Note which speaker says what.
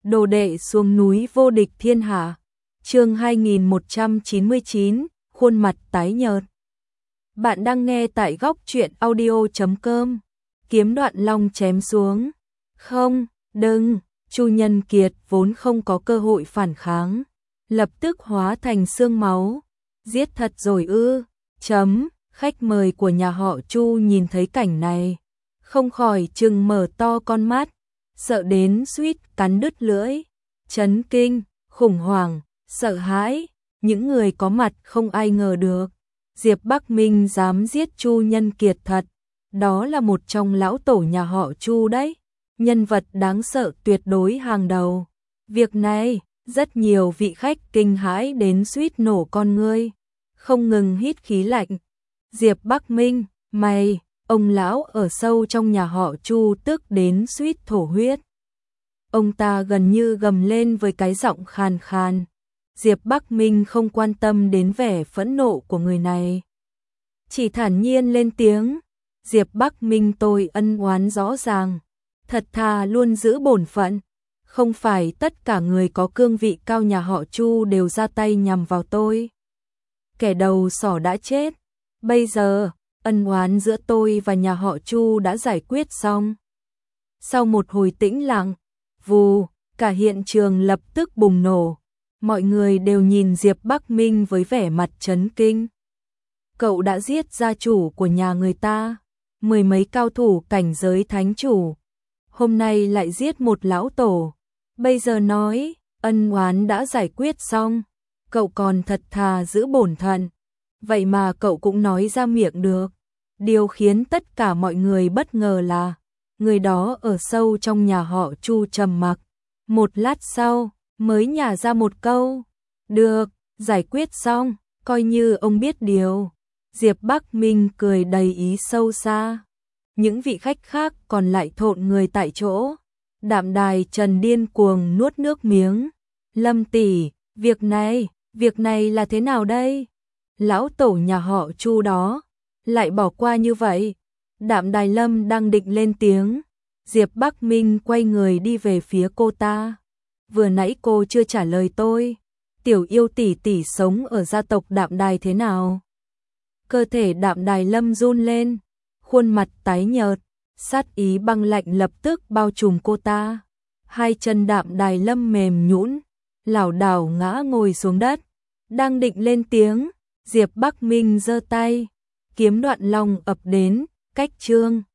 Speaker 1: Đồ đệ xuống núi vô địch thiên hạ. Chương 2199, khuôn mặt tái nhợt. Bạn đang nghe tại góc truyện audio.com. Kiếm Đoạn Long chém xuống. Không, đừng. Chu Nhân Kiệt vốn không có cơ hội phản kháng, lập tức hóa thành xương máu. Giết thật rồi ư? Khách mời của nhà họ Chu nhìn thấy cảnh này, không khỏi trừng mở to con mắt, sợ đến suýt cắn đứt lưỡi. Chấn kinh, khủng hoảng, sợ hãi, những người có mặt không ai ngờ được Diệp Bắc Minh dám giết Chu Nhân Kiệt thật. Đó là một trong lão tổ nhà họ Chu đấy, nhân vật đáng sợ tuyệt đối hàng đầu. Việc này, rất nhiều vị khách kinh hãi đến suýt nổ con ngươi, không ngừng hít khí lạnh. Diệp Bắc Minh, mày, ông lão ở sâu trong nhà họ Chu tức đến suýt thổ huyết. Ông ta gần như gầm lên với cái giọng khàn khàn. Diệp Bắc Minh không quan tâm đến vẻ phẫn nộ của người này, chỉ thản nhiên lên tiếng. Diệp Bắc Minh, tôi ân oán rõ ràng, thật thà luôn giữ bổn phận. Không phải tất cả người có cương vị cao nhà họ Chu đều ra tay nhằm vào tôi. Kẻ đầu sỏ đã chết, bây giờ ân oán giữa tôi và nhà họ Chu đã giải quyết xong. Sau một hồi tĩnh lặng, vù, cả hiện trường lập tức bùng nổ. Mọi người đều nhìn Diệp Bắc Minh với vẻ mặt chấn kinh. Cậu đã giết gia chủ của nhà người ta, mười mấy cao thủ cảnh giới thánh chủ, hôm nay lại giết một lão tổ. Bây giờ nói ân oán đã giải quyết xong, cậu còn thật thà giữ bổn phận, vậy mà cậu cũng nói ra miệng được. Điều khiến tất cả mọi người bất ngờ là người đó ở sâu trong nhà họ Chu trầm mặc, một lát sau mới nhả ra một câu, được, giải quyết xong, coi như ông biết điều. Diệp Bắc Minh cười đầy ý sâu xa. Những vị khách khác còn lại thộn người tại chỗ. Đạm Đài Trần điên cuồng nuốt nước miếng. Lâm tỷ, việc này là thế nào đây? Lão tổ nhà họ Chu đó lại bỏ qua như vậy. Đạm Đài Lâm đang định lên tiếng, Diệp Bắc Minh quay người đi về phía cô ta. Vừa nãy cô chưa trả lời tôi, tiểu yêu tỷ tỷ sống ở gia tộc Đạm Đài thế nào? Cơ thể Đạm Đài Lâm run lên, khuôn mặt tái nhợt, sát ý băng lạnh lập tức bao trùm cô ta. Hai chân Đạm Đài Lâm mềm nhũn, lảo đảo ngã ngồi xuống đất. Đang định lên tiếng, Diệp Bắc Minh giơ tay, Kiếm Đoạn Long ập đến, cách chương